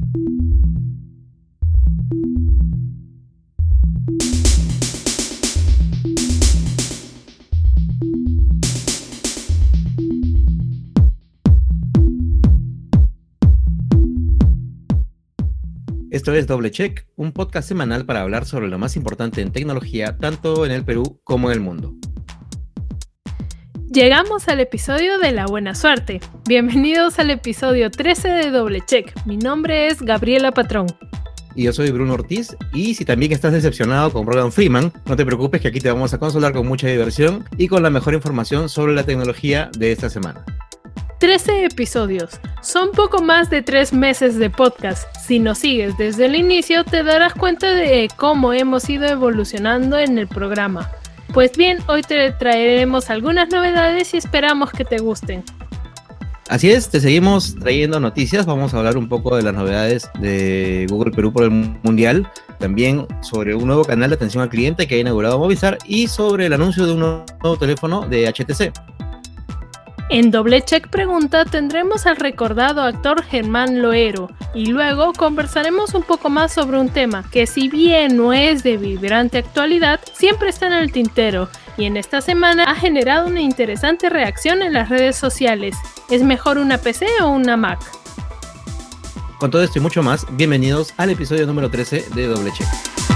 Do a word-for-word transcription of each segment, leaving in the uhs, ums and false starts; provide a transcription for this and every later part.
Esto es Doble Check, un podcast semanal para hablar sobre lo más importante en tecnología, tanto en el Perú como en el mundo. Llegamos al episodio de la buena suerte. Bienvenidos al episodio trece de Doble Check. Mi nombre es Gabriela Patrón. Y yo soy Bruno Ortiz, y si también estás decepcionado con Morgan Freeman, no te preocupes que aquí te vamos a consolar con mucha diversión y con la mejor información sobre la tecnología de esta semana. trece episodios. Son poco más de tres meses de podcast. Si nos sigues desde el inicio, te darás cuenta de cómo hemos ido evolucionando en el programa. Pues bien, hoy te traeremos algunas novedades y esperamos que te gusten. Así es, te seguimos trayendo noticias. Vamos a hablar un poco de las novedades de Google Perú por el Mundial. También sobre un nuevo canal de atención al cliente que ha inaugurado Movistar y sobre el anuncio de un nuevo teléfono de H T C. En Doble Check Pregunta tendremos al recordado actor Germán Loero y luego conversaremos un poco más sobre un tema que, si bien no es de vibrante actualidad, siempre está en el tintero y en esta semana ha generado una interesante reacción en las redes sociales. ¿Es mejor una P C o una Mac? Con todo esto y mucho más, bienvenidos al episodio número trece de Doble Check.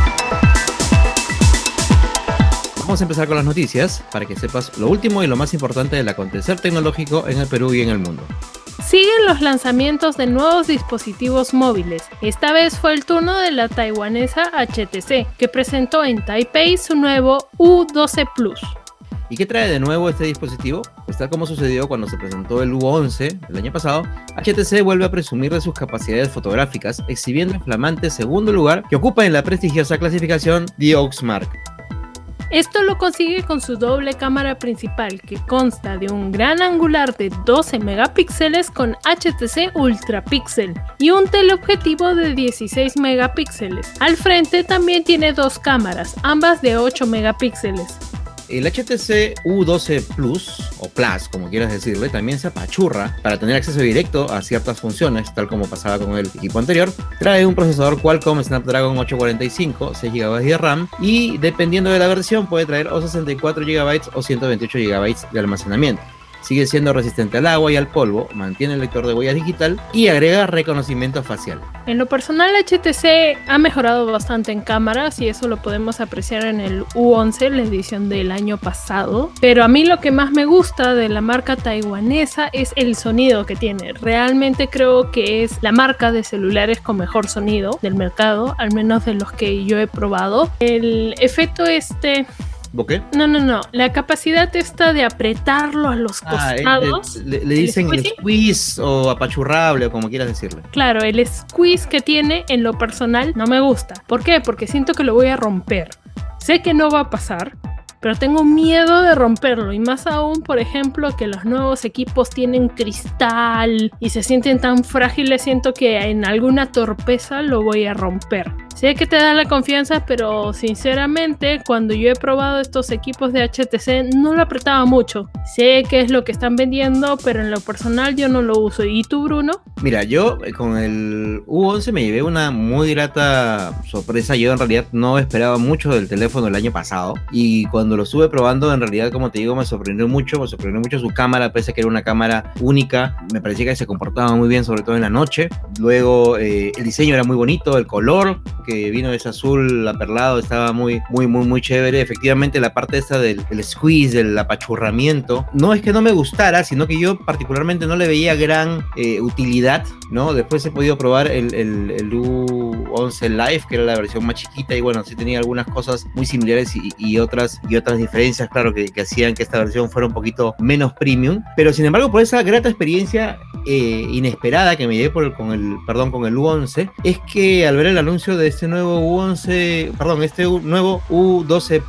Vamos a empezar con las noticias para que sepas lo último y lo más importante del acontecer tecnológico en el Perú y en el mundo. Siguen los lanzamientos de nuevos dispositivos móviles. Esta vez fue el turno de la taiwanesa H T C, que presentó en Taipei su nuevo U doce Plus. ¿Y qué trae de nuevo este dispositivo? Pues tal como sucedió cuando se presentó el U once el año pasado, H T C vuelve a presumir de sus capacidades fotográficas, exhibiendo el flamante segundo lugar que ocupa en la prestigiosa clasificación The Oxmark. Esto lo consigue con su doble cámara principal, que consta de un gran angular de doce megapíxeles con H T C Ultra Pixel y un teleobjetivo de dieciséis megapíxeles. Al frente también tiene dos cámaras, ambas de ocho megapíxeles. El H T C U doce Plus, o Plus, como quieras decirle, también se apachurra para tener acceso directo a ciertas funciones, tal como pasaba con el equipo anterior. Trae un procesador Qualcomm Snapdragon ocho cuarenta y cinco, seis gigabytes de RAM, y dependiendo de la versión puede traer o sesenta y cuatro gigabytes o ciento veintiocho gigabytes de almacenamiento. Sigue siendo resistente al agua y al polvo, mantiene el lector de huella digital y agrega reconocimiento facial. En lo personal, H T C ha mejorado bastante en cámaras y eso lo podemos apreciar en el U once, la edición del año pasado. Pero a mí lo que más me gusta de la marca taiwanesa es el sonido que tiene. Realmente creo que es la marca de celulares con mejor sonido del mercado, al menos de los que yo he probado. El efecto este... ¿Bokeh? No, no, no. La capacidad esta de apretarlo a los costados. Ah, le, le, le dicen el squeeze o apachurrable o como quieras decirle. Claro, el squeeze que tiene en lo personal no me gusta. ¿Por qué? Porque siento que lo voy a romper. Sé que no va a pasar, pero tengo miedo de romperlo, y más aún, por ejemplo, que los nuevos equipos tienen cristal y se sienten tan frágiles, siento que en alguna torpeza lo voy a romper. Sé que te da la confianza, pero sinceramente cuando yo he probado estos equipos de H T C no lo apretaba mucho. Sé que es lo que están vendiendo, pero en lo personal yo no lo uso. ¿Y tú, Bruno? Mira, yo con el U once me llevé una muy grata sorpresa. Yo en realidad no esperaba mucho del teléfono el año pasado, y cuando lo estuve probando, en realidad, como te digo, me sorprendió mucho. Me sorprendió mucho su cámara, pese a que era una cámara única. Me parecía que se comportaba muy bien, sobre todo en la noche. Luego eh, el diseño era muy bonito, el color que vino ese azul aperlado estaba muy, muy, muy, muy chévere. Efectivamente, la parte esta del, del squeeze, del apachurramiento, no es que no me gustara, sino que yo particularmente no le veía gran eh, utilidad, ¿no? Después he podido probar el, el, el U once Live, que era la versión más chiquita, y bueno, sí tenía algunas cosas muy similares y, y otras y otras diferencias, claro, que, que hacían que esta versión fuera un poquito menos premium. Pero sin embargo, por esa grata experiencia eh, inesperada que me llevé por el, con el, perdón, con el U once, es que al ver el anuncio de este nuevo U once, perdón, este U, nuevo U doce Plus,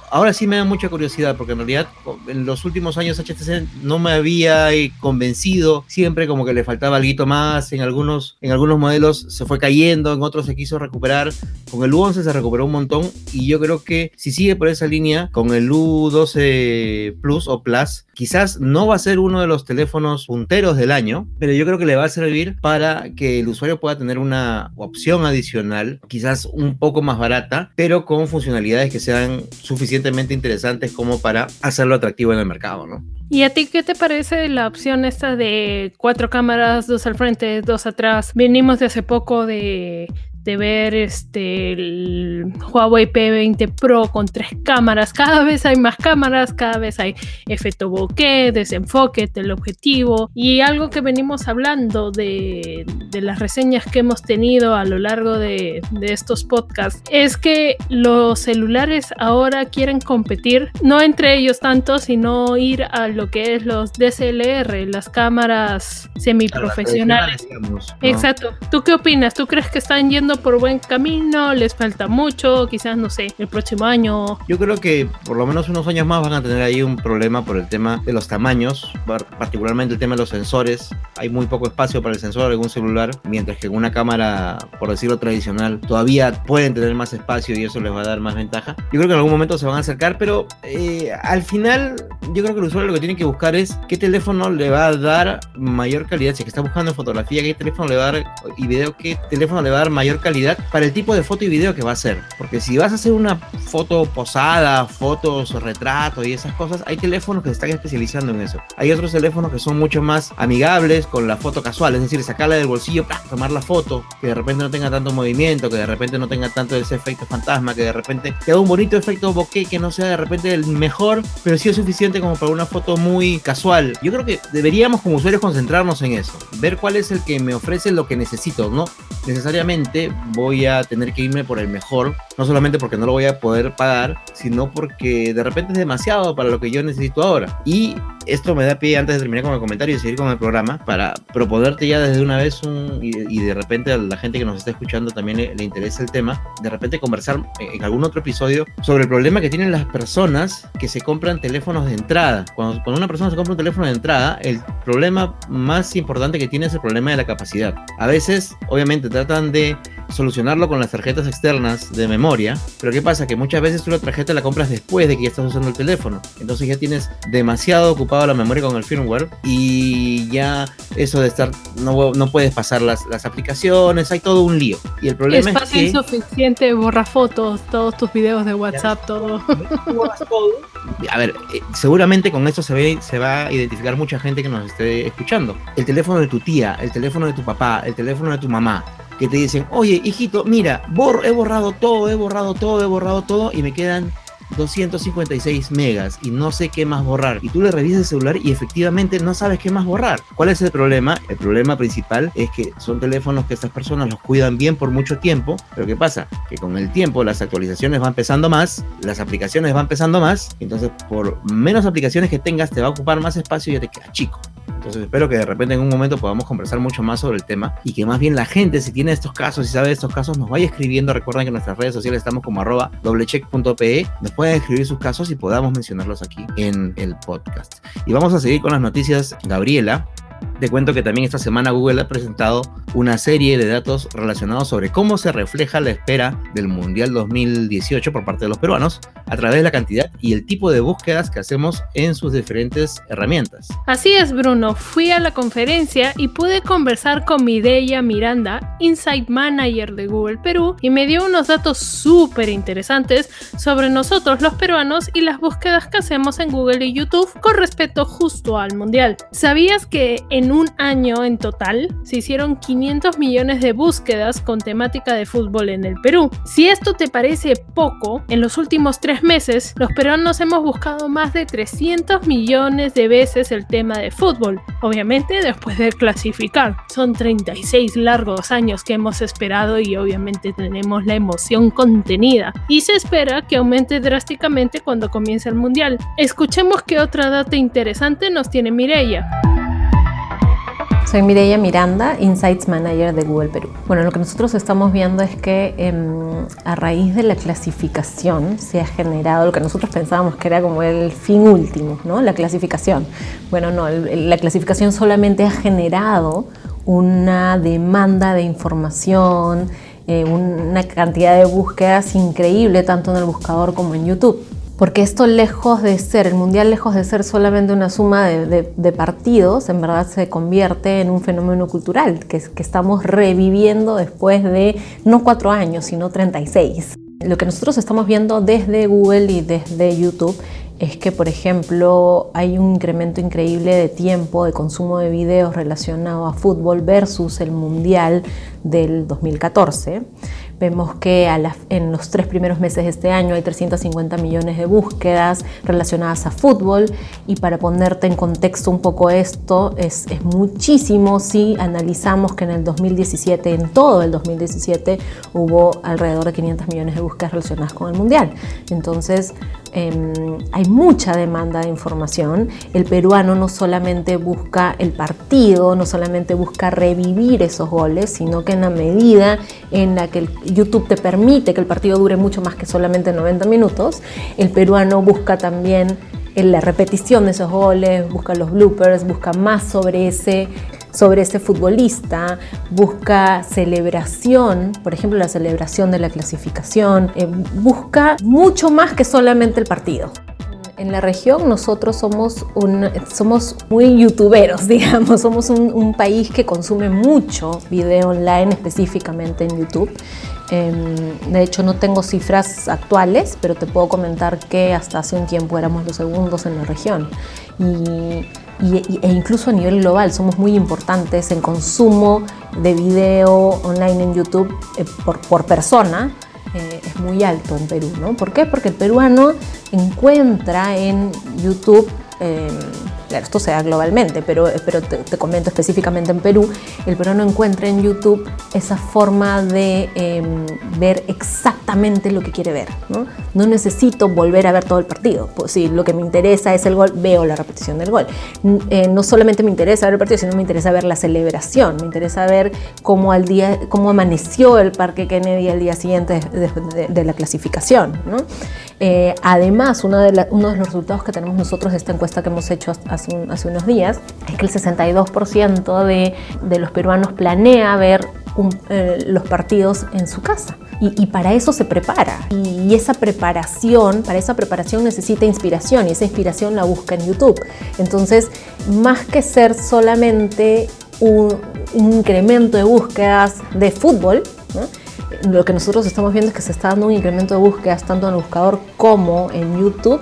ahora sí me da mucha curiosidad, porque en realidad en los últimos años H T C no me había convencido, siempre como que le faltaba algo más, en algunos, en algunos modelos se fue cayendo, en otros se quiso recuperar, con el U once se recuperó un montón, y yo creo que si sigue por esa línea, con el U doce Plus o Plus, quizás no va a ser uno de los teléfonos punteros del año, pero yo creo que le va a servir para que el usuario pueda tener una opción adicional, quizás un poco más barata, pero con funcionalidades que sean suficientemente interesantes como para hacerlo atractivo en el mercado, ¿no? ¿Y a ti qué te parece la opción esta de cuatro cámaras, dos al frente, dos atrás? Venimos de hace poco de... de ver este el Huawei P veinte Pro con tres cámaras. Cada vez hay más cámaras, cada vez hay efecto bokeh, desenfoque, teleobjetivo, y algo que venimos hablando de, de las reseñas que hemos tenido a lo largo de, de estos podcasts es que los celulares ahora quieren competir, no entre ellos tanto, sino ir a lo que es los D S L R, las cámaras semiprofesionales, digamos, ¿no? Exacto. ¿Tú qué opinas? ¿Tú crees que están yendo por buen camino? ¿Les falta mucho? Quizás, no sé, el próximo año. Yo creo que por lo menos unos años más van a tener ahí un problema por el tema de los tamaños, particularmente el tema de los sensores. Hay muy poco espacio para el sensor en un celular, mientras que en una cámara, por decirlo tradicional, todavía pueden tener más espacio y eso les va a dar más ventaja. Yo creo que en algún momento se van a acercar, pero eh, al final yo creo que el usuario lo que tiene que buscar es qué teléfono le va a dar mayor calidad. Si es que está buscando en fotografía, qué teléfono le va a dar, y video, qué teléfono le va a dar mayor calidad para el tipo de foto y video que va a hacer. Porque si vas a hacer una foto posada, fotos, retrato y esas cosas, hay teléfonos que se están especializando en eso. Hay otros teléfonos que son mucho más amigables con la foto casual, es decir, sacarla del bolsillo, ¡plá!, tomar la foto, que de repente no tenga tanto movimiento, que de repente no tenga tanto ese efecto fantasma, que de repente te haga un bonito efecto bokeh, que no sea de repente el mejor, pero sí es suficiente como para una foto muy casual. Yo creo que deberíamos como usuarios concentrarnos en eso, ver cuál es el que me ofrece lo que necesito. No necesariamente voy a tener que irme por el mejor, no solamente porque no lo voy a poder pagar, sino porque de repente es demasiado para lo que yo necesito ahora. Y esto me da pie, antes de terminar con el comentario y seguir con el programa, para proponerte ya desde una vez un, y, y de repente a la gente que nos está escuchando también le, le interesa el tema, de repente conversar en algún otro episodio sobre el problema que tienen las personas que se compran teléfonos de entrada. Cuando, cuando una persona se compra un teléfono de entrada, el problema más importante que tiene es el problema de la capacidad. A veces, obviamente, tratan de solucionarlo con las tarjetas externas de memoria, pero ¿qué pasa? Que muchas veces tú la tarjeta la compras después de que ya estás usando el teléfono, entonces ya tienes demasiado ocupado la memoria con el firmware y ya eso de estar, no, no puedes pasar las, las aplicaciones, hay todo un lío. Y el problema es, es que... insuficiente, borra fotos, todos tus videos de WhatsApp, ya, todo. Borras todo. A ver, eh, seguramente con esto se, ve, se va a identificar mucha gente que nos esté escuchando. El teléfono de tu tía, el teléfono de tu papá, el teléfono de tu mamá, que te dicen, oye, hijito, mira, bor he borrado todo, he borrado todo, he borrado todo y me quedan doscientos cincuenta y seis megas y no sé qué más borrar. Y tú le revisas el celular y efectivamente no sabes qué más borrar. ¿Cuál es el problema? El problema principal es que son teléfonos que estas personas los cuidan bien por mucho tiempo, pero ¿qué pasa? Que con el tiempo las actualizaciones van pesando más, las aplicaciones van pesando más, entonces por menos aplicaciones que tengas te va a ocupar más espacio y ya te queda chico. Entonces espero que de repente en un momento podamos conversar mucho más sobre el tema y que más bien la gente, si tiene estos casos, si sabe de estos casos, nos vaya escribiendo. Recuerden que en nuestras redes sociales estamos como arroba doblecheck punto pe, nos pueden escribir sus casos y podamos mencionarlos aquí en el podcast. Y vamos a seguir con las noticias. Gabriela, te cuento que también esta semana Google ha presentado una serie de datos relacionados sobre cómo se refleja la espera del Mundial dos mil dieciocho por parte de los peruanos a través de la cantidad y el tipo de búsquedas que hacemos en sus diferentes herramientas. Así es, Bruno. Fui a la conferencia y pude conversar con Mireia Miranda, Insight Manager de Google Perú, y me dio unos datos súper interesantes sobre nosotros los peruanos y las búsquedas que hacemos en Google y YouTube con respecto justo al Mundial. ¿Sabías que en un año en total se hicieron quinientos millones de búsquedas con temática de fútbol en el Perú? Si esto te parece poco, en los últimos tres meses los peruanos hemos buscado más de trescientos millones de veces el tema de fútbol, obviamente después de clasificar. Son treinta y seis largos años que hemos esperado y obviamente tenemos la emoción contenida y se espera que aumente drásticamente cuando comience el Mundial. Escuchemos qué otra data interesante nos tiene Mireia. Soy Mireia Miranda, Insights Manager de Google Perú. Bueno, lo que nosotros estamos viendo es que eh, a raíz de la clasificación se ha generado lo que nosotros pensábamos que era como el fin último, ¿no? La clasificación. Bueno, no, el, la clasificación solamente ha generado una demanda de información, eh, una cantidad de búsquedas increíble tanto en el buscador como en YouTube. Porque esto, lejos de ser, el mundial lejos de ser solamente una suma de, de, de partidos, en verdad se convierte en un fenómeno cultural que, que estamos reviviendo después de no cuatro años, sino treinta y seis. Lo que nosotros estamos viendo desde Google y desde YouTube es que, por ejemplo, hay un incremento increíble de tiempo de consumo de videos relacionado a fútbol versus el mundial del dos mil catorce. Vemos que a la, en los tres primeros meses de este año hay trescientos cincuenta millones de búsquedas relacionadas a fútbol, y para ponerte en contexto un poco esto, es, es muchísimo si analizamos que en el dos mil diecisiete, en todo el dos mil diecisiete, hubo alrededor de quinientos millones de búsquedas relacionadas con el mundial. Entonces, eh, hay mucha demanda de información. El peruano no solamente busca el partido, no solamente busca revivir esos goles, sino que en la medida en la que el YouTube te permite que el partido dure mucho más que solamente noventa minutos, el peruano busca también la repetición de esos goles, busca los bloopers, busca más sobre ese, sobre ese futbolista, busca celebración, por ejemplo la celebración de la clasificación, eh, busca mucho más que solamente el partido. En la región nosotros somos, un, somos muy youtuberos, digamos, somos un, un país que consume mucho video online, específicamente en YouTube. Eh, de hecho no tengo cifras actuales, pero te puedo comentar que hasta hace un tiempo éramos los segundos en la región. Y, y, e incluso a nivel global somos muy importantes en consumo de video online en YouTube eh, por, por persona. Eh, es muy alto en Perú, ¿no? ¿Por qué? Porque el peruano encuentra en YouTube, eh, claro, esto se da globalmente, pero, pero te, te comento específicamente en Perú, el peruano encuentra en YouTube esa forma de eh, ver exactamente lo que quiere ver, ¿no? No necesito volver a ver todo el partido. Pues, si lo que me interesa es el gol, veo la repetición del gol. Eh, no solamente me interesa ver el partido, sino me interesa ver la celebración, me interesa ver cómo, al día, cómo amaneció el Parque Kennedy al día siguiente de, de, de la clasificación, ¿no? Eh, además, uno de, la, uno de los resultados que tenemos nosotros de esta encuesta que hemos hecho hace, un, hace unos días es que el sesenta y dos por ciento de, de los peruanos planea ver un, eh, los partidos en su casa. Y, y para eso se prepara. Y, y esa preparación, para esa preparación necesita inspiración, y esa inspiración la busca en YouTube. Entonces, más que ser solamente un, un incremento de búsquedas de fútbol, ¿no? Lo que nosotros estamos viendo es que se está dando un incremento de búsquedas tanto en el buscador como en YouTube,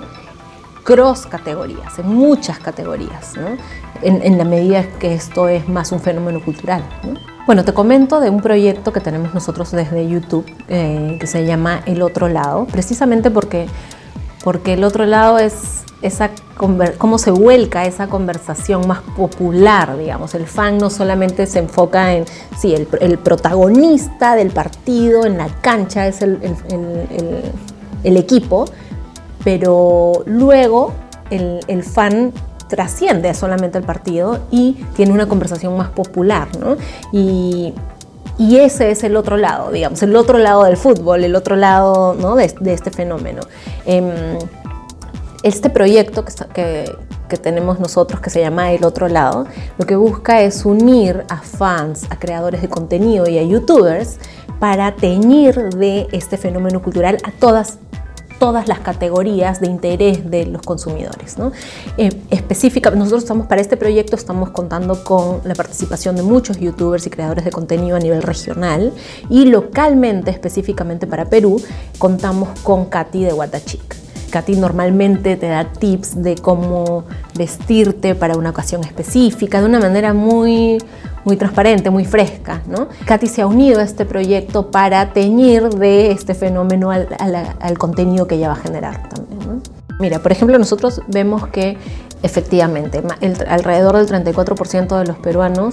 cross categorías, en muchas categorías, ¿no? En, en la medida que esto es más un fenómeno cultural, ¿no? Bueno, te comento de un proyecto que tenemos nosotros desde YouTube eh, que se llama El Otro Lado, precisamente porque, porque el otro lado es esa cómo se vuelca esa conversación más popular, digamos. El fan no solamente se enfoca en, sí, el, el protagonista del partido en la cancha es el, el, el, el, el equipo, pero luego el, el fan trasciende solamente el partido y tiene una conversación más popular, ¿no? Y, y ese es el otro lado, digamos, el otro lado del fútbol, el otro lado, ¿no? de, de este fenómeno. Eh, Este proyecto que, que, que tenemos nosotros, que se llama El Otro Lado, lo que busca es unir a fans, a creadores de contenido y a youtubers para teñir de este fenómeno cultural a todas, todas las categorías de interés de los consumidores, ¿no? Eh, específicamente, nosotros estamos, para este proyecto estamos contando con la participación de muchos youtubers y creadores de contenido a nivel regional, y localmente, específicamente para Perú, contamos con Katy de What a Chick. Katy normalmente te da tips de cómo vestirte para una ocasión específica, de una manera muy, muy transparente, muy fresca, ¿no? Katy se ha unido a este proyecto para teñir de este fenómeno al, al, al contenido que ella va a generar también, ¿no? Mira, por ejemplo, nosotros vemos que efectivamente el, alrededor del treinta y cuatro por ciento de los peruanos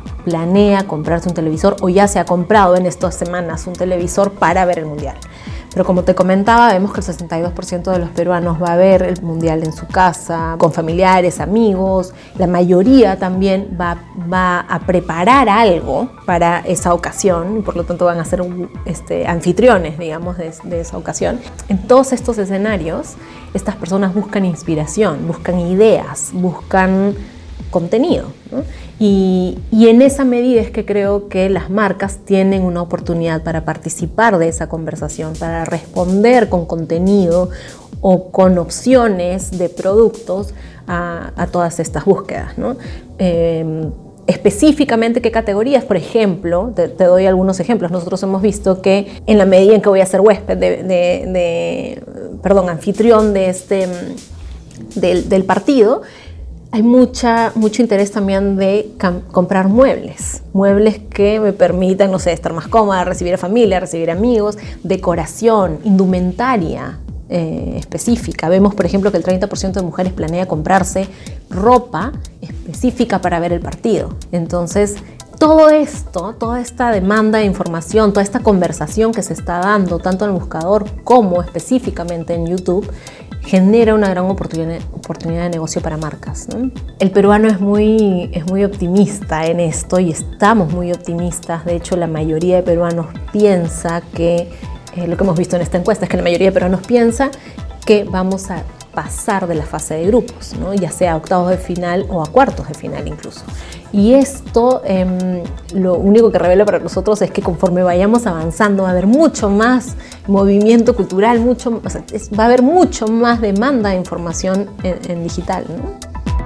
planea comprarse un televisor, o ya se ha comprado en estas semanas un televisor para ver el mundial. Pero como te comentaba, vemos que el sesenta y dos por ciento de los peruanos va a ver el mundial en su casa, con familiares, amigos. La mayoría también va, va a preparar algo para esa ocasión y por lo tanto van a ser este, anfitriones, digamos, de, de esa ocasión. En todos estos escenarios, estas personas buscan inspiración, buscan ideas, buscan contenido, ¿no? Y, y en esa medida es que creo que las marcas tienen una oportunidad para participar de esa conversación, para responder con contenido o con opciones de productos a, a todas estas búsquedas, ¿no? Eh, Específicamente, ¿qué categorías? Por ejemplo, te, te doy algunos ejemplos. Nosotros hemos visto que en la medida en que voy a ser huésped, de, de, de, perdón, anfitrión de este, del, del partido, hay mucha, mucho interés también de comprar muebles. Muebles que me permitan, no sé, estar más cómoda, recibir a familia, recibir amigos, decoración, indumentaria eh, específica. Vemos, por ejemplo, que el treinta por ciento de mujeres planea comprarse ropa específica para ver el partido. Entonces, todo esto, toda esta demanda de información, toda esta conversación que se está dando tanto en el buscador como específicamente en YouTube, genera una gran oportunidad, oportunidad de negocio para marcas, ¿no? El peruano es muy, es muy optimista en esto y estamos muy optimistas. De hecho, la mayoría de peruanos piensa que, eh, lo que hemos visto en esta encuesta es que la mayoría de peruanos piensa que vamos a pasar de la fase de grupos, ¿no? Ya sea a octavos de final o a cuartos de final incluso. Y esto eh, lo único que revela para nosotros es que conforme vayamos avanzando va a haber mucho más movimiento cultural, mucho, o sea, es, va a haber mucho más demanda de información en, en digital, ¿no?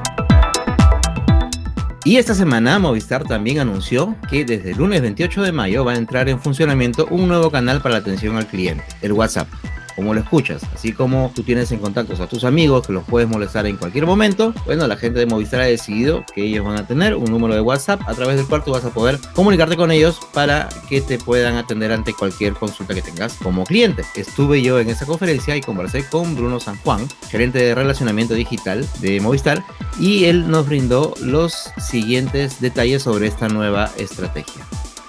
Y esta semana Movistar también anunció que desde el lunes veintiocho de mayo va a entrar en funcionamiento un nuevo canal para la atención al cliente, el WhatsApp. Como lo escuchas, así como tú tienes en contactos a tus amigos que los puedes molestar en cualquier momento, bueno, la gente de Movistar ha decidido que ellos van a tener un número de WhatsApp a través del cual tú vas a poder comunicarte con ellos para que te puedan atender ante cualquier consulta que tengas como cliente. Estuve yo en esa conferencia y conversé con Bruno San Juan, gerente de relacionamiento digital de Movistar, y él nos brindó los siguientes detalles sobre esta nueva estrategia.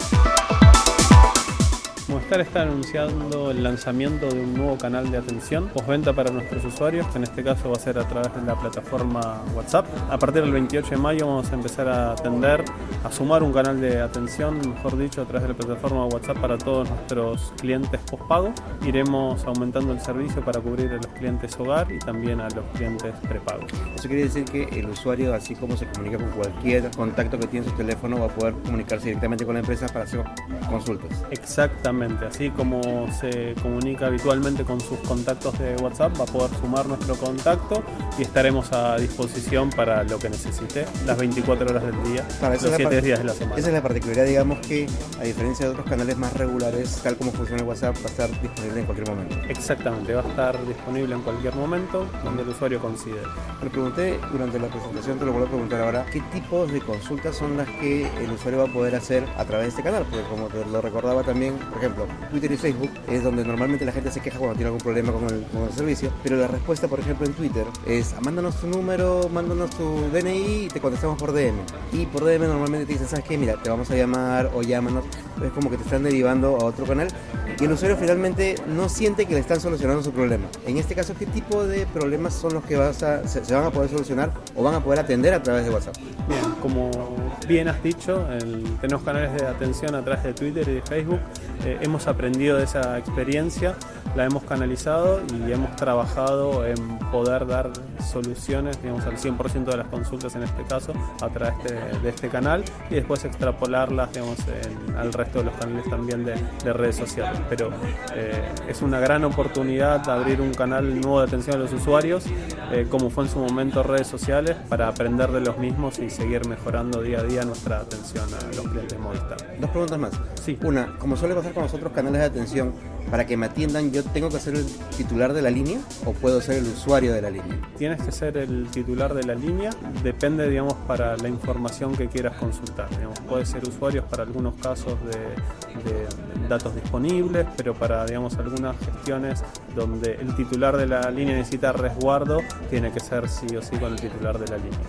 Movistar está anunciando el lanzamiento de un nuevo canal de atención postventa para nuestros usuarios, que en este caso va a ser a través de la plataforma WhatsApp. A partir del veintiocho de mayo vamos a empezar a atender, a sumar un canal de atención, mejor dicho, a través de la plataforma WhatsApp para todos nuestros clientes postpago. Iremos aumentando el servicio para cubrir a los clientes hogar y también a los clientes prepago. Eso quiere decir que el usuario, así como se comunica con cualquier contacto que tiene en su teléfono, va a poder comunicarse directamente con la empresa para hacer consultas. Exactamente. Así como se comunica habitualmente con sus contactos de WhatsApp, va a poder sumar nuestro contacto y estaremos a disposición para lo que necesite las veinticuatro horas del día, para los siete días de la semana. Esa es la particularidad, digamos, que a diferencia de otros canales más regulares, tal como funciona el WhatsApp, va a estar disponible en cualquier momento. Exactamente, va a estar disponible en cualquier momento donde el usuario considere. Le pregunté durante la presentación, te lo vuelvo a preguntar ahora, ¿qué tipos de consultas son las que el usuario va a poder hacer a través de este canal? Porque como te lo recordaba también, por ejemplo, Twitter y Facebook es donde normalmente la gente se queja cuando tiene algún problema con el, con el servicio, pero la respuesta, por ejemplo, en Twitter es: mándanos tu número, mándanos tu D N I y te contestamos por D M. Y por D M normalmente te dicen: ¿sabes qué? Mira, te vamos a llamar o llámanos. Es como que te están derivando a otro canal y el usuario finalmente no siente que le están solucionando su problema. En este caso, ¿qué tipo de problemas son los que vas a, se, se van a poder solucionar o van a poder atender a través de WhatsApp? Bien, como bien has dicho, el, tenemos canales de atención a través de Twitter y de Facebook. Eh, hemos aprendido de esa experiencia, la hemos canalizado y hemos trabajado en poder dar soluciones, digamos, al cien por ciento de las consultas en este caso a través de, de este canal y después extrapolarlas, digamos, en, al resto de los canales también de, de redes sociales. Pero eh, es una gran oportunidad abrir un canal nuevo de atención a los usuarios, eh, como fue en su momento redes sociales, para aprender de los mismos y seguir mejorando día a día nuestra atención a los clientes de Movistar. Dos preguntas más. Sí. Una, como suele pasar con los otros canales de atención, para que me atiendan, ¿yo tengo que ser el titular de la línea o puedo ser el usuario de la línea? Tienes que ser el titular de la línea, depende, digamos, para la información que quieras consultar. Digamos, puede ser usuarios para algunos casos de, de datos disponibles, pero para, digamos, algunas gestiones donde el titular de la línea necesita resguardo, tiene que ser sí o sí con el titular de la línea.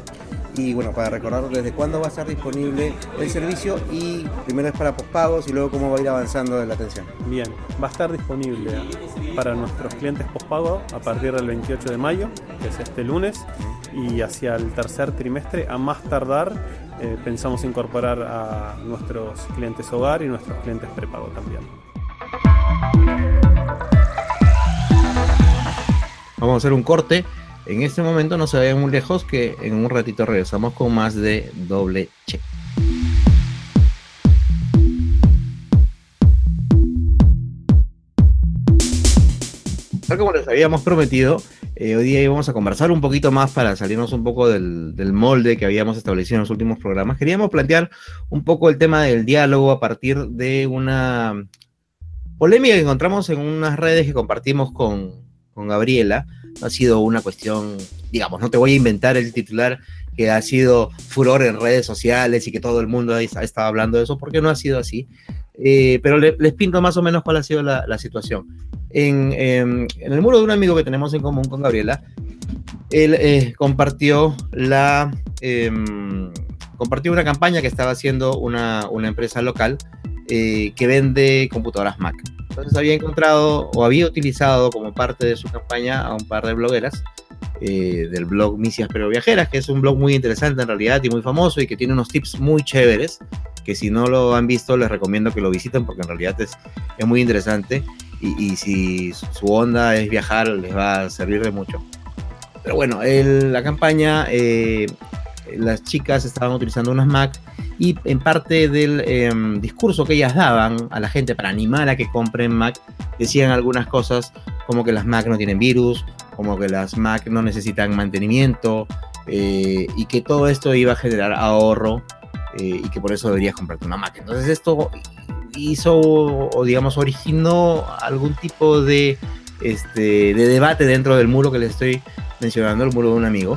Y bueno, para recordar desde cuándo va a estar disponible el servicio y primero es para pospagos y luego cómo va a ir avanzando la atención. Bien, va a estar disponible para nuestros clientes pospago a partir del veintiocho de mayo, que es este lunes, y hacia el tercer trimestre, a más tardar, eh, pensamos incorporar a nuestros clientes hogar y nuestros clientes prepago también. Vamos a hacer un corte. En este momento no se vayan muy lejos, que en un ratito regresamos con más de Doble Check. Tal como les habíamos prometido, eh, hoy día íbamos a conversar un poquito más para salirnos un poco del, del molde que habíamos establecido en los últimos programas. Queríamos plantear un poco el tema del diálogo a partir de una polémica que encontramos en unas redes que compartimos con, con Gabriela. No ha sido una cuestión, digamos, no te voy a inventar el titular que ha sido furor en redes sociales y que todo el mundo ha estado hablando de eso, porque no ha sido así. Eh, pero le, les pinto más o menos cuál ha sido la, la situación. En, eh, en el muro de un amigo que tenemos en común con Gabriela, él eh, compartió, la, eh, compartió una campaña que estaba haciendo una, una empresa local eh, que vende computadoras Mac. Entonces había encontrado o había utilizado como parte de su campaña a un par de blogueras eh, del blog Misias Pero Viajeras, que es un blog muy interesante en realidad y muy famoso y que tiene unos tips muy chéveres, que si no lo han visto les recomiendo que lo visiten porque en realidad es, es muy interesante y, y si su onda es viajar les va a servir de mucho. Pero bueno, el, la campaña, eh, las chicas estaban utilizando unas Mac y en parte del eh, discurso que ellas daban a la gente para animar a que compren Mac, decían algunas cosas como que las Mac no tienen virus, como que las Mac no necesitan mantenimiento eh, y que todo esto iba a generar ahorro eh, y que por eso deberías comprarte una Mac. Entonces esto hizo o digamos originó algún tipo de, este, de debate dentro del muro que les estoy mencionando, el muro de un amigo.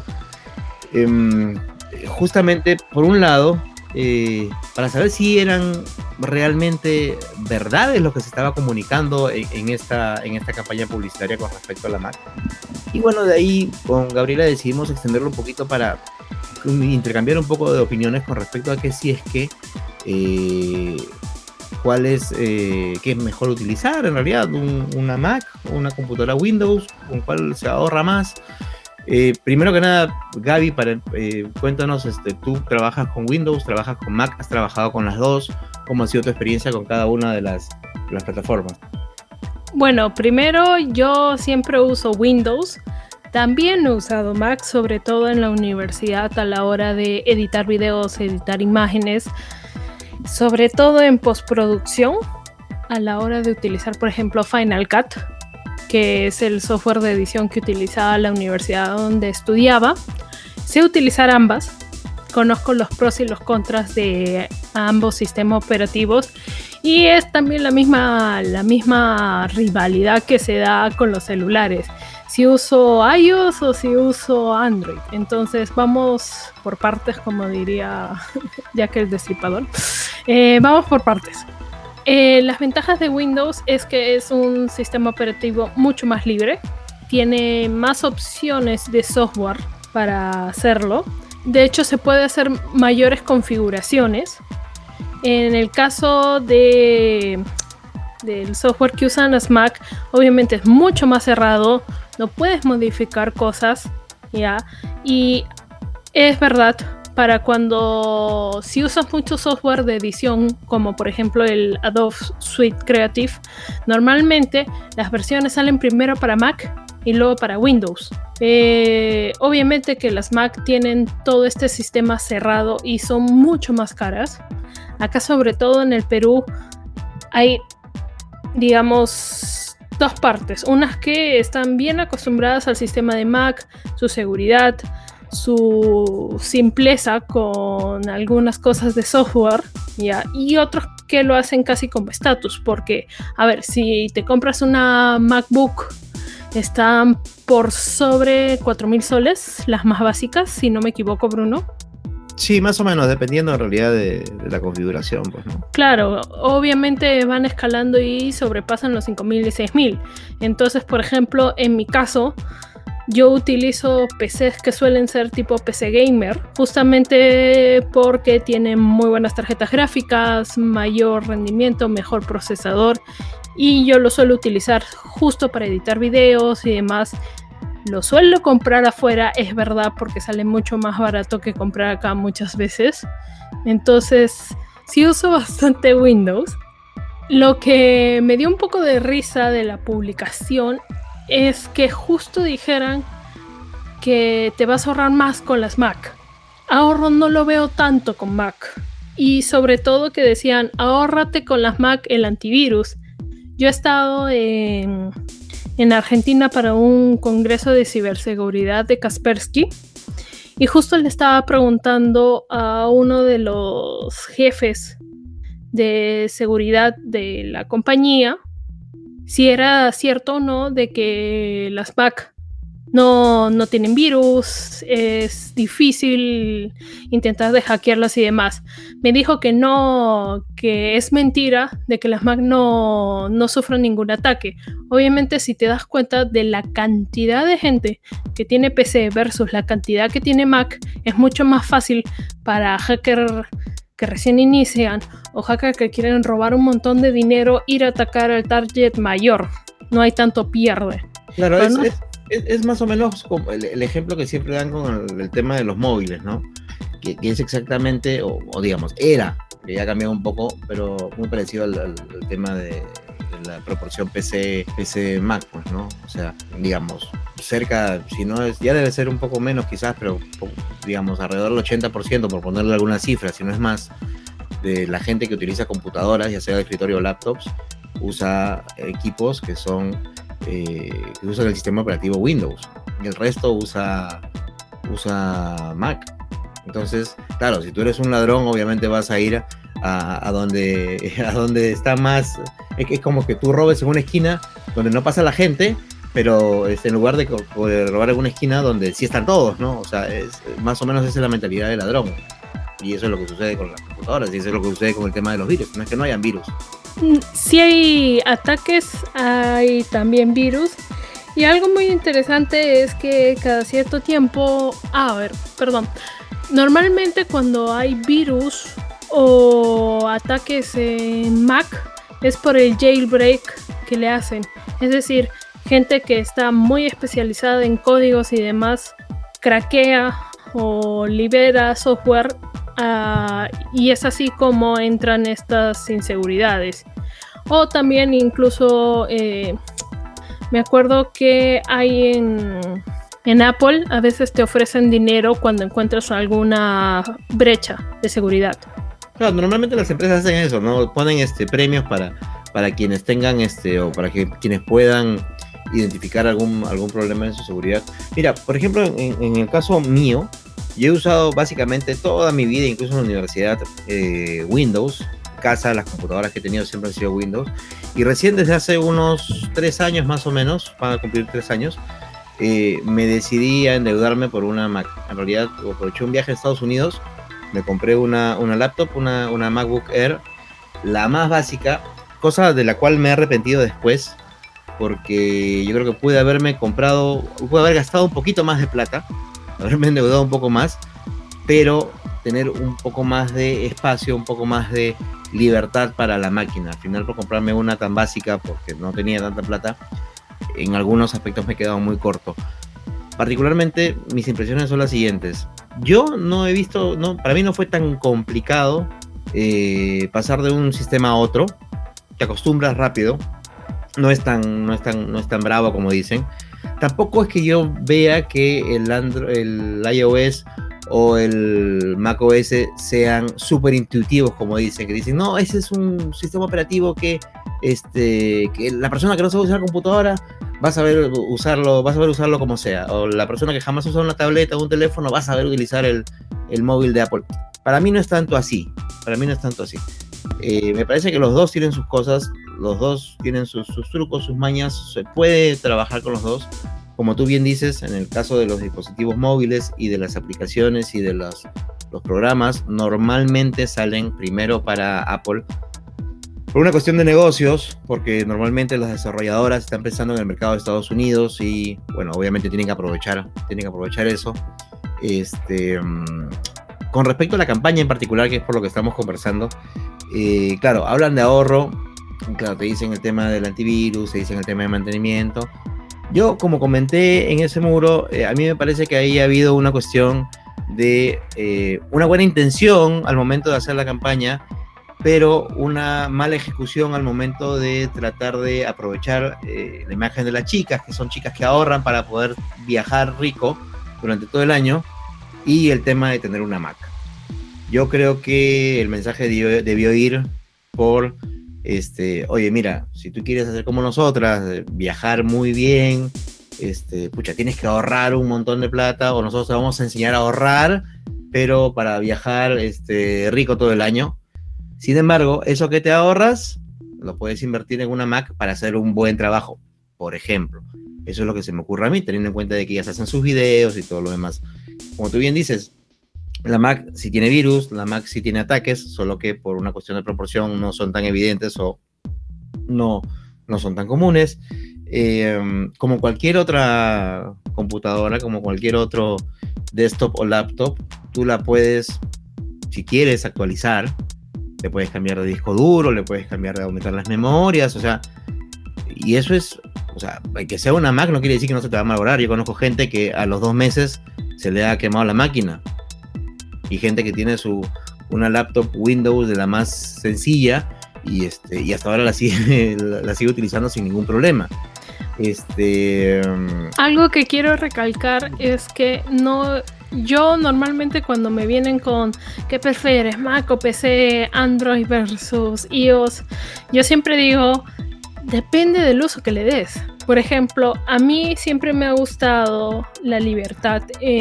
Eh, justamente por un lado, Eh, para saber si eran realmente verdades lo que se estaba comunicando en, en, esta, en esta campaña publicitaria con respecto a la Mac. Y bueno, de ahí con Gabriela decidimos extenderlo un poquito para intercambiar un poco de opiniones con respecto a que si es que eh, cuál es, eh, qué es mejor utilizar en realidad, un, una Mac o una computadora Windows, con cuál se ahorra más. Eh, primero que nada, Gaby, para, eh, cuéntanos, este, tú trabajas con Windows, trabajas con Mac, has trabajado con las dos, ¿cómo ha sido tu experiencia con cada una de las, de las plataformas? Bueno, primero yo siempre uso Windows, también he usado Mac, sobre todo en la universidad a la hora de editar videos, editar imágenes, sobre todo en postproducción, a la hora de utilizar, por ejemplo, Final Cut, que es el software de edición que utilizaba la universidad donde estudiaba. Sé utilizar ambas, conozco los pros y los contras de ambos sistemas operativos y es también la misma, la misma rivalidad que se da con los celulares, si uso iOS o si uso Android. Entonces vamos por partes, como diría Jack el Destripador. Eh, vamos por partes. Eh, las ventajas de Windows es que es un sistema operativo mucho más libre, tiene más opciones de software para hacerlo, de hecho se puede hacer mayores configuraciones. En el caso de, del software que usan las Mac, obviamente es mucho más cerrado, no puedes modificar cosas, ¿ya? Y es verdad, para cuando si usas mucho software de edición, como por ejemplo el Adobe Suite Creative, normalmente las versiones salen primero para Mac y luego para Windows. Eh, obviamente que las Mac tienen todo este sistema cerrado y son mucho más caras. Acá, sobre todo en el Perú, hay, digamos, dos partes. Unas que están bien acostumbradas al sistema de Mac, su seguridad, su simpleza con algunas cosas de software, ¿ya? Y otros que lo hacen casi como estatus, porque, a ver, si te compras una MacBook, están por sobre cuatro mil soles, las más básicas, si no me equivoco, Bruno. Sí, más o menos, dependiendo en realidad de, de la configuración, pues, ¿no? Claro, obviamente van escalando y sobrepasan los cinco mil y seis mil. Entonces, por ejemplo, en mi caso, yo utilizo P Cs que suelen ser tipo P C gamer, justamente porque tienen muy buenas tarjetas gráficas, mayor rendimiento, mejor procesador, y yo lo suelo utilizar justo para editar videos y demás. Lo suelo comprar afuera, es verdad, porque sale mucho más barato que comprar acá muchas veces. Entonces, sí uso bastante Windows. Lo que me dio un poco de risa de la publicación es que justo dijeran que te vas a ahorrar más con las Mac. Ahorro no lo veo tanto con Mac. Y sobre todo que decían, ahórrate con las Mac el antivirus. Yo he estado en, en Argentina para un congreso de ciberseguridad de Kaspersky y justo le estaba preguntando a uno de los jefes de seguridad de la compañía si era cierto o no de que las Mac no, no tienen virus, es difícil intentar de hackearlas y demás. Me dijo que no, que es mentira de que las Mac no, no sufren ningún ataque. Obviamente, si te das cuenta de la cantidad de gente que tiene P C versus la cantidad que tiene Mac, es mucho más fácil para hackers que recién inician o hackers que quieren robar un montón de dinero ir a atacar al target mayor. No hay tanto pierde. Claro, es, no... es, es, es más o menos como el, el ejemplo que siempre dan con el, el tema de los móviles, ¿no? Que, que es exactamente, o, o digamos, era, que ya ha cambiado un poco, pero muy parecido al, al, al tema de, de la proporción P C, P C Mac, pues, ¿no? O sea, digamos, cerca, si no es, ya debe ser un poco menos quizás, pero digamos, alrededor del ochenta por ciento, por ponerle alguna cifra, si no es más, de la gente que utiliza computadoras, ya sea de escritorio o laptops, usa equipos que son eh, que usan el sistema operativo Windows, y el resto usa usa Mac. Entonces, claro, si tú eres un ladrón, obviamente vas a ir a, a donde a donde está más, es, es como que tú robes en una esquina donde no pasa la gente, pero este, en lugar de, de robar en una esquina donde sí están todos, ¿no? O sea, es, más o menos esa es la mentalidad del ladrón. Y eso es lo que sucede con las computadoras, y eso es lo que sucede con el tema de los virus. No es que no hayan virus. Sí hay ataques, hay también virus. Y algo muy interesante es que cada cierto tiempo... Ah, a ver, perdón. Normalmente cuando hay virus o ataques en Mac es por el jailbreak que le hacen. Es decir, gente que está muy especializada en códigos y demás craquea o libera software. Uh, y es así como entran estas inseguridades. O también incluso eh, me acuerdo que hay en, en Apple a veces te ofrecen dinero cuando encuentras alguna brecha de seguridad. Claro, normalmente las empresas hacen eso, ¿no? Ponen este premios para, para quienes tengan este o para que quienes puedan identificar algún, algún problema en su seguridad. Mira, por ejemplo, en, en el caso mío, yo he usado básicamente toda mi vida, incluso en la universidad, eh, Windows. En casa, las computadoras que he tenido siempre han sido Windows. Y recién desde hace unos tres años más o menos, van a cumplir tres años, eh, me decidí a endeudarme por una Mac. En realidad, aproveché un viaje a Estados Unidos, me compré una, una laptop, una, una MacBook Air, la más básica, cosa de la cual me he arrepentido después, porque yo creo que pude haberme comprado, pude haber gastado un poquito más de plata, haberme endeudado un poco más, pero tener un poco más de espacio, un poco más de libertad para la máquina. Al final, por comprarme una tan básica, porque no tenía tanta plata, en algunos aspectos me he quedado muy corto. Particularmente, mis impresiones son las siguientes. Yo no he visto, no, para mí no fue tan complicado eh, pasar de un sistema a otro. Te acostumbras rápido, no es tan, no es tan, no es tan bravo como dicen. Tampoco es que yo vea que el, Android, el iOS o el macOS sean súper intuitivos, como dicen, que dicen, no, ese es un sistema operativo que, este, que la persona que no sabe usar computadora va a saber usarlo, va a saber usarlo como sea, o la persona que jamás usa una tableta o un teléfono va a saber utilizar el, el móvil de Apple. Para mí no es tanto así, para mí no es tanto así. Eh, me parece que los dos tienen sus cosas, los dos tienen sus, sus trucos, sus mañas, se puede trabajar con los dos. Como tú bien dices, en el caso de los dispositivos móviles y de las aplicaciones y de los, los programas, normalmente salen primero para Apple, por una cuestión de negocios, porque normalmente las desarrolladoras están pensando en el mercado de Estados Unidos y, bueno, obviamente tienen que aprovechar, tienen que aprovechar eso. Este, um, con respecto a la campaña en particular, que es por lo que estamos conversando, eh, claro, hablan de ahorro, claro, te dicen el tema del antivirus, te dicen el tema de mantenimiento. Yo, como comenté en ese muro, eh, a mí me parece que ahí ha habido una cuestión de eh, una buena intención al momento de hacer la campaña, pero una mala ejecución al momento de tratar de aprovechar eh, la imagen de las chicas, que son chicas que ahorran para poder viajar rico durante todo el año, y el tema de tener una Mac. Yo creo que el mensaje debió, debió ir por, este, oye, mira, si tú quieres hacer como nosotras, viajar muy bien, este, pucha, tienes que ahorrar un montón de plata, o nosotros te vamos a enseñar a ahorrar, pero para viajar este, rico todo el año. Sin embargo, eso que te ahorras, lo puedes invertir en una Mac para hacer un buen trabajo, por ejemplo. Eso es lo que se me ocurre a mí, teniendo en cuenta de que ellas hacen sus videos y todo lo demás. Como tú bien dices, la Mac sí tiene virus, la Mac sí tiene ataques, solo que por una cuestión de proporción no son tan evidentes o no, no son tan comunes. Eh, como cualquier otra computadora, como cualquier otro desktop o laptop, tú la puedes, si quieres, actualizar. Le puedes cambiar de disco duro, le puedes cambiar de aumentar las memorias, o sea, y eso es, o sea, que sea una Mac no quiere decir que no se te va a malograr. Yo conozco gente que a los dos meses se le ha quemado la máquina, y gente que tiene su, una laptop Windows de la más sencilla, y, este, y hasta ahora la sigue, la, la sigue utilizando sin ningún problema. Este... Algo que quiero recalcar es que no... Yo normalmente cuando me vienen con ¿qué prefieres? Mac o P C, Android versus iOS, yo siempre digo, depende del uso que le des. Por ejemplo, a mí siempre me ha gustado la libertad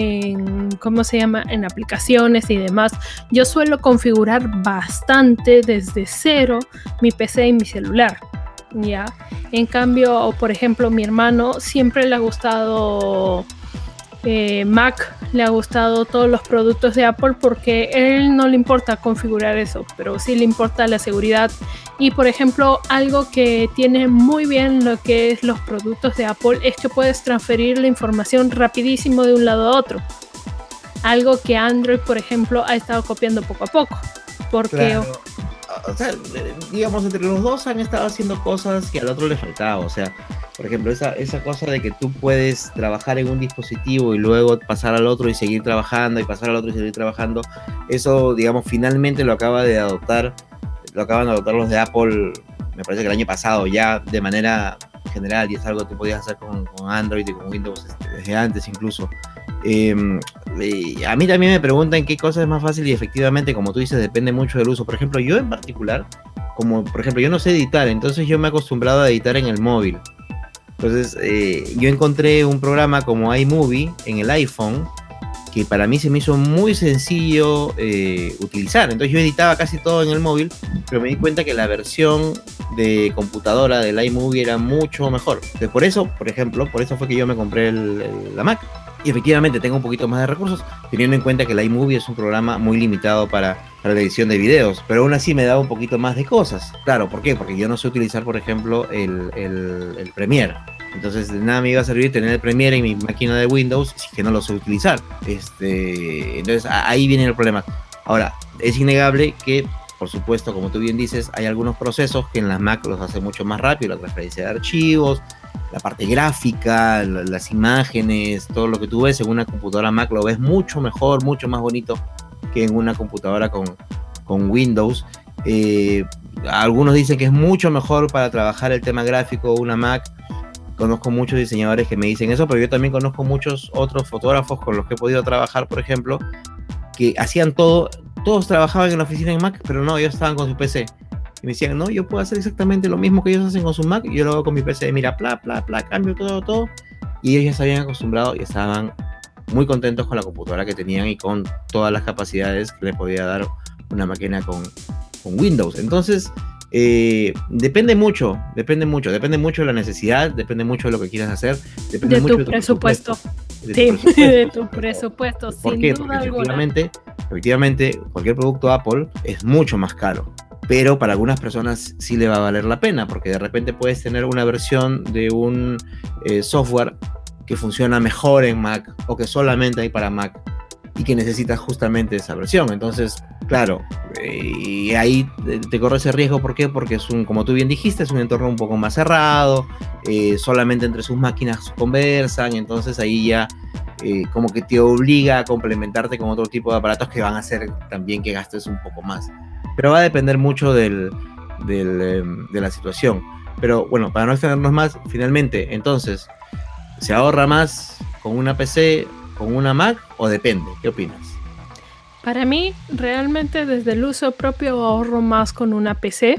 en, ¿cómo se llama? En aplicaciones y demás. Yo suelo configurar bastante desde cero mi P C y mi celular, ¿ya? En cambio, por ejemplo, mi hermano siempre le ha gustado... Eh, Mac, le ha gustado todos los productos de Apple porque a él no le importa configurar eso, pero sí le importa la seguridad. Y por ejemplo, algo que tiene muy bien lo que es los productos de Apple es que puedes transferir la información rapidísimo de un lado a otro, algo que Android, por ejemplo, ha estado copiando poco a poco, porque claro. O sea, digamos, entre los dos han estado haciendo cosas que al otro le faltaba. O sea, por ejemplo, esa, esa cosa de que tú puedes trabajar en un dispositivo y luego pasar al otro y seguir trabajando, y pasar al otro y seguir trabajando, eso, digamos, finalmente lo acaba de adoptar, lo acaban de adoptar los de Apple, me parece que el año pasado, ya de manera general, y es algo que podías hacer con, con Android y con Windows este, desde antes incluso. Eh, eh, a mí también me preguntan qué cosa es más fácil, y efectivamente, como tú dices, depende mucho del uso. Por ejemplo, yo en particular, como por ejemplo yo no sé editar, entonces yo me he acostumbrado a editar en el móvil. Entonces eh, yo encontré un programa como iMovie en el iPhone que para mí se me hizo muy sencillo eh, utilizar. Entonces yo editaba casi todo en el móvil, pero me di cuenta que la versión de computadora del iMovie era mucho mejor. Entonces por eso, por ejemplo, por eso fue que yo me compré el, el, la Mac. Y efectivamente tengo un poquito más de recursos, teniendo en cuenta que el iMovie es un programa muy limitado para, para la edición de videos, pero aún así me da un poquito más de cosas. Claro, ¿por qué? Porque yo no sé utilizar, por ejemplo, el, el, el Premiere. Entonces de nada me iba a servir tener el Premiere en mi máquina de Windows si que no lo sé utilizar. Este, entonces ahí viene el problema. Ahora, es innegable que, por supuesto, como tú bien dices, hay algunos procesos que en las Mac los hace mucho más rápido, la transferencia de archivos, la parte gráfica, las imágenes, todo lo que tú ves en una computadora Mac lo ves mucho mejor, mucho más bonito que en una computadora con, con Windows. Eh, algunos dicen que es mucho mejor para trabajar el tema gráfico una Mac. Conozco muchos diseñadores que me dicen eso, pero yo también conozco muchos otros fotógrafos con los que he podido trabajar, por ejemplo, que hacían todo, todos trabajaban en la oficina en Mac, pero no, ellos estaban con su P C. Y me decían, no, yo puedo hacer exactamente lo mismo que ellos hacen con su Mac, y yo lo hago con mi P C. Mira, bla, bla, bla, cambio todo, todo. Y ellos ya se habían acostumbrado y estaban muy contentos con la computadora que tenían y con todas las capacidades que le podía dar una máquina con, con Windows. Entonces, eh, depende mucho, depende mucho, depende mucho de la necesidad, depende mucho de lo que quieras hacer, depende de mucho tu de tu presupuesto. presupuesto. De sí, tu presupuesto. de tu presupuesto. ¿Por sin qué? duda Porque alguna. efectivamente, efectivamente, cualquier producto Apple es mucho más caro. pero para algunas personas sí le va a valer la pena, porque de repente puedes tener una versión de un eh, software que funciona mejor en Mac o que solamente hay para Mac y que necesitas justamente esa versión. Entonces, claro, eh, y ahí te, te corre ese riesgo. ¿Por qué? Porque es un, como tú bien dijiste, es un entorno un poco más cerrado, eh, solamente entre sus máquinas conversan, entonces ahí ya eh, como que te obliga a complementarte con otro tipo de aparatos que van a hacer también que gastes un poco más. Pero va a depender mucho del, del, eh, de la situación. Pero bueno, para no extendernos más, finalmente, entonces, ¿se ahorra más con una P C, con una Mac o depende? ¿Qué opinas? Para mí, realmente desde el uso propio ahorro más con una P C.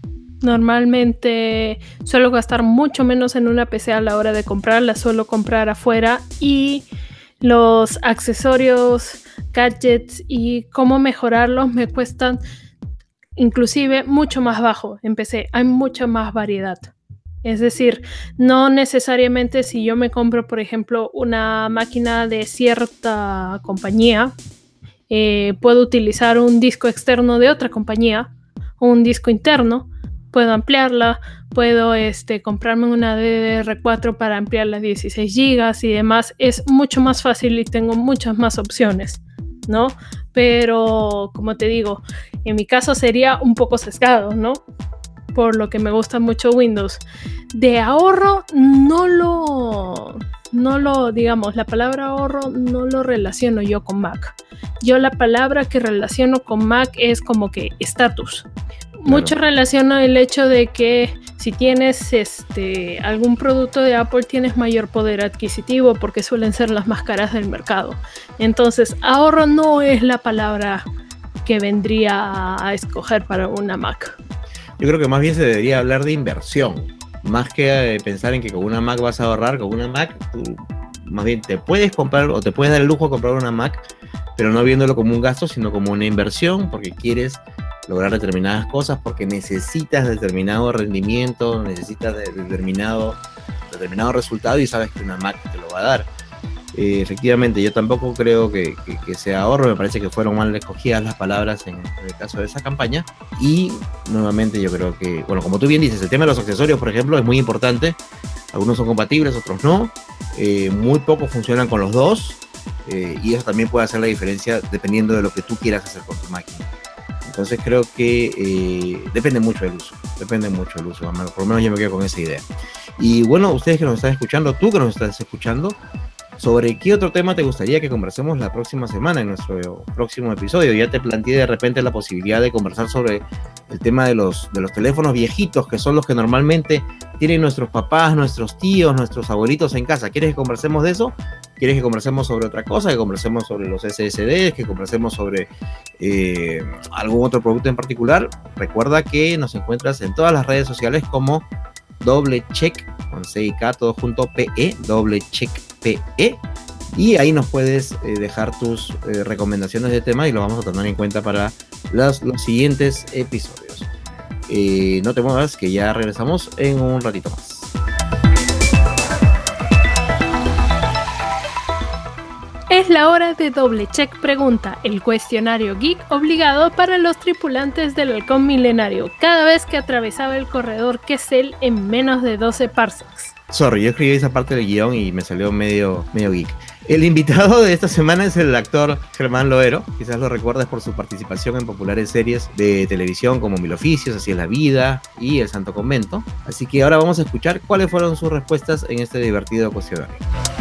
Normalmente suelo gastar mucho menos en una P C a la hora de comprarla, suelo comprar afuera, y los accesorios, gadgets y cómo mejorarlos me cuestan inclusive mucho más bajo en P C. Hay mucha más variedad. Es decir, no necesariamente si yo me compro, por ejemplo, una máquina de cierta compañía, eh, puedo utilizar un disco externo de otra compañía o un disco interno, puedo ampliarla, puedo este, comprarme una D D R cuatro para ampliar las dieciséis gigas y demás. Es mucho más fácil y tengo muchas más opciones, ¿no? Pero, como te digo, en mi caso sería un poco sesgado, ¿no? Por lo que me gusta mucho Windows. De ahorro no lo, no lo, digamos, la palabra ahorro no lo relaciono yo con Mac. Yo la palabra que relaciono con Mac es como que estatus. Claro. Mucho relaciono el hecho de que si tienes este, algún producto de Apple tienes mayor poder adquisitivo porque suelen ser las más caras del mercado. Entonces, ahorro no es la palabra que vendría a escoger para una Mac. Yo creo que más bien se debería hablar de inversión, más que eh, pensar en que con una Mac vas a ahorrar. Con una Mac, tú más bien te puedes comprar o te puedes dar el lujo de comprar una Mac, pero no viéndolo como un gasto, sino como una inversión, porque quieres lograr determinadas cosas, porque necesitas determinado rendimiento, necesitas de determinado, determinado resultado y sabes que una Mac te lo va a dar. Eh, efectivamente, yo tampoco creo que, que, que sea ahorro. Me parece que fueron mal escogidas las palabras en, en el caso de esa campaña. Y nuevamente yo creo que, bueno, como tú bien dices, el tema de los accesorios, por ejemplo, es muy importante. Algunos son compatibles, otros no. Eh, muy pocos funcionan con los dos. Eh, y eso también puede hacer la diferencia dependiendo de lo que tú quieras hacer con tu máquina. Entonces creo que eh, depende mucho del uso. Depende mucho del uso. Por lo menos yo me quedo con esa idea. Y bueno, ustedes que nos están escuchando, tú que nos estás escuchando, ¿sobre qué otro tema te gustaría que conversemos la próxima semana en nuestro próximo episodio? Ya te planteé de repente la posibilidad de conversar sobre el tema de los, de los teléfonos viejitos, que son los que normalmente tienen nuestros papás, nuestros tíos, nuestros abuelitos en casa. ¿Quieres que conversemos de eso? ¿Quieres que conversemos sobre otra cosa? ¿Que conversemos sobre los S S Ds? ¿Que conversemos sobre eh, algún otro producto en particular? Recuerda que nos encuentras en todas las redes sociales como Doble Check, con C y K, todo junto, P E, Doble Check P E, y ahí nos puedes eh, dejar tus eh, recomendaciones de tema y lo vamos a tener en cuenta para los, los siguientes episodios. Eh, no te muevas, que ya regresamos en un ratito más. Es la hora de Doble Check Pregunta, el cuestionario geek obligado para los tripulantes del halcón milenario, cada vez que atravesaba el corredor Kessel en menos de doce parsecs. Sorry, yo escribí esa parte del guión y me salió medio, medio geek. El invitado de esta semana es el actor Germán Loero. Quizás lo recuerdes por su participación en populares series de televisión como Mil Oficios, Así es la Vida y El Santo Convento. Así que ahora vamos a escuchar cuáles fueron sus respuestas en este divertido cuestionario.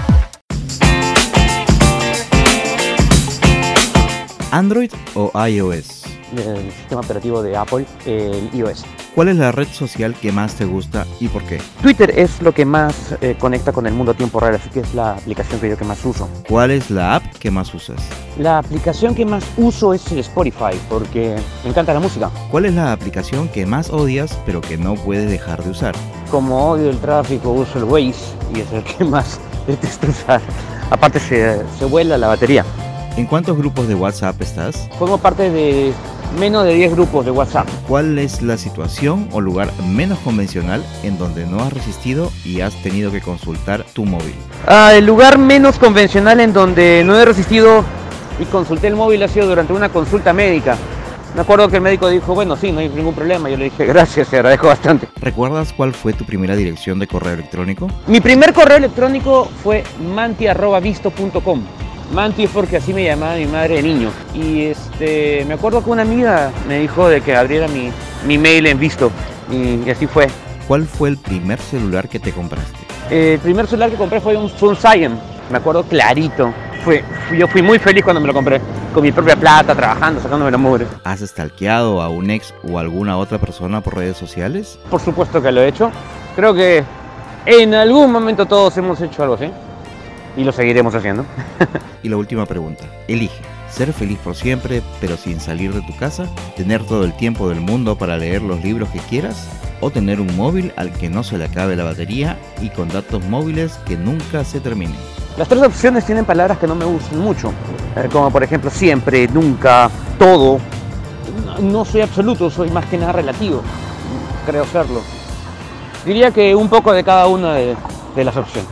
¿Android o iOS? El sistema operativo de Apple, el iOS. ¿Cuál es la red social que más te gusta y por qué? Twitter es lo que más eh, conecta con el mundo a tiempo real, así que es la aplicación que yo que más uso. ¿Cuál es la app que más usas? La aplicación que más uso es el Spotify, porque me encanta la música. ¿Cuál es la aplicación que más odias pero que no puedes dejar de usar? Como odio el tráfico, uso el Waze y es el que más detesto usar. Aparte se, se vuela la batería. ¿En cuántos grupos de WhatsApp estás? Formo parte de menos de diez grupos de WhatsApp. ¿Cuál es la situación o lugar menos convencional en donde no has resistido y has tenido que consultar tu móvil? Ah, el lugar menos convencional en donde no he resistido y consulté el móvil ha sido durante una consulta médica. Me acuerdo que el médico dijo, bueno, sí, no hay ningún problema. Yo le dije, gracias, te agradezco bastante. ¿Recuerdas cuál fue tu primera dirección de correo electrónico? Mi primer correo electrónico fue manti arroba visto punto com. Manti es porque así me llamaba mi madre de niño. Y este, me acuerdo que una amiga me dijo de que abriera mi, mi mail en Visto. Y, y así fue. ¿Cuál fue el primer celular que te compraste? Eh, el primer celular que compré fue un, fue un Scion. Me acuerdo clarito. Fue, fui, yo fui muy feliz cuando me lo compré. Con mi propia plata, trabajando, sacándome la mugre. ¿Has stalkeado a un ex o alguna otra persona por redes sociales? Por supuesto que lo he hecho. Creo que en algún momento todos hemos hecho algo así. Y lo seguiremos haciendo. Y la última pregunta. Elige ser feliz por siempre, pero sin salir de tu casa, tener todo el tiempo del mundo para leer los libros que quieras, o tener un móvil al que no se le acabe la batería y con datos móviles que nunca se terminen. Las tres opciones tienen palabras que no me gustan mucho, eh, como por ejemplo siempre, nunca, todo. No, no soy absoluto, soy más que nada relativo, creo serlo. Diría que un poco de cada una de, de las opciones.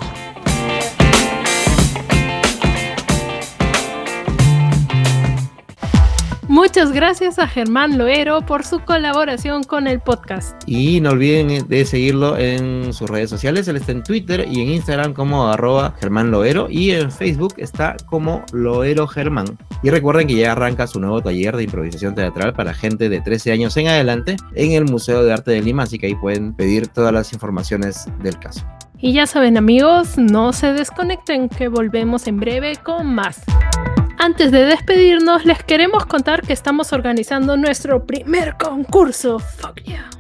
Muchas gracias a Germán Loero por su colaboración con el podcast. Y no olviden de seguirlo en sus redes sociales. Él está en Twitter y en Instagram como arroba Germán Loero, y en Facebook está como Loero Germán. Y recuerden que ya arranca su nuevo taller de improvisación teatral para gente de trece años en adelante en el Museo de Arte de Lima, así que ahí pueden pedir todas las informaciones del caso. Y ya saben, amigos, no se desconecten, que volvemos en breve con más. Antes de despedirnos, les queremos contar que estamos organizando nuestro primer concurso. Fuck yeah.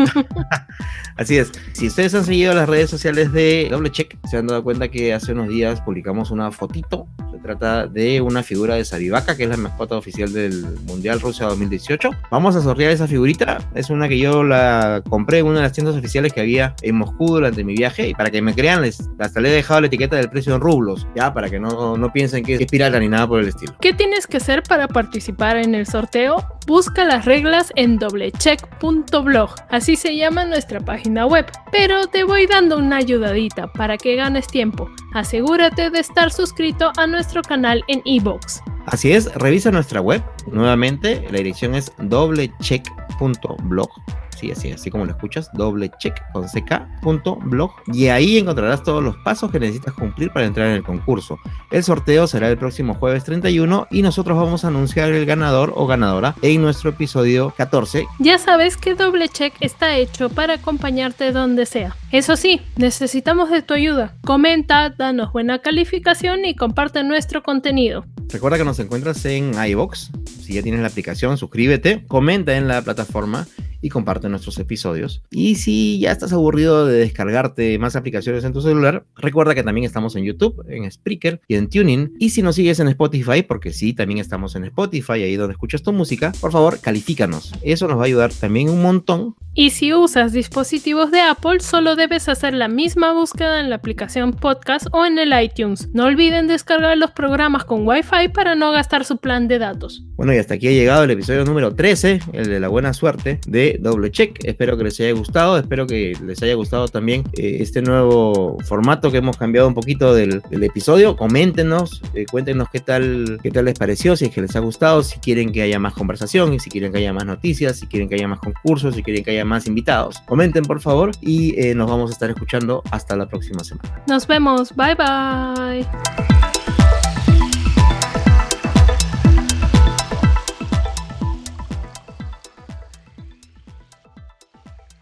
Así es, si ustedes han seguido las redes sociales de Doble Check, se han dado cuenta que hace unos días publicamos una fotito. Se trata de una figura de Sabivaca, que es la mascota oficial del Mundial Rusia dos mil dieciocho. Vamos a sortear esa figurita. Es una que yo la compré en una de las tiendas oficiales que había en Moscú durante mi viaje, y para que me crean, les, hasta le he dejado la etiqueta del precio en rublos, ya, para que no, no piensen que es pirata ni nada por el estilo. ¿Qué tienes que hacer para participar en el sorteo? Busca las reglas en doblecheck punto blog, así se llama nuestra página web. Pero te voy dando una ayudadita para que ganes tiempo. Asegúrate de estar suscrito a nuestro canal en iVoox. Así es, revisa nuestra web. Nuevamente, la dirección es doblecheck punto blog. Sí, así, así como lo escuchas, doblecheck con ck.blog, y ahí encontrarás todos los pasos que necesitas cumplir para entrar en el concurso. El sorteo será el próximo jueves treinta y uno y nosotros vamos a anunciar el ganador o ganadora en nuestro episodio catorce. Ya sabes que Doblecheck está hecho para acompañarte donde sea. Eso sí, necesitamos de tu ayuda. Comenta, danos buena calificación y comparte nuestro contenido. Recuerda que nos encuentras en iVoox. Si ya tienes la aplicación, suscríbete, comenta en la plataforma y comparte nuestros episodios. Y si ya estás aburrido de descargarte más aplicaciones en tu celular, recuerda que también estamos en YouTube, en Spreaker y en TuneIn. Y si nos sigues en Spotify, porque sí, también estamos en Spotify, ahí donde escuchas tu música, por favor, califícanos. Eso nos va a ayudar también un montón. Y si usas dispositivos de Apple, solo debes hacer la misma búsqueda en la aplicación Podcast o en el iTunes. No olviden descargar los programas con Wi-Fi para no gastar su plan de datos. Bueno, y hasta aquí ha llegado el episodio número trece, el de la buena suerte de Doble Check. Espero que les haya gustado, espero que les haya gustado también eh, este nuevo formato que hemos cambiado un poquito del, del episodio. Coméntenos, eh, cuéntenos qué tal, qué tal les pareció, si es que les ha gustado, si quieren que haya más conversación, si quieren que haya más noticias, si quieren que haya más concursos, si quieren que haya más invitados. Comenten, por favor, y eh, nos vamos a estar escuchando hasta la próxima semana. Nos vemos, bye bye.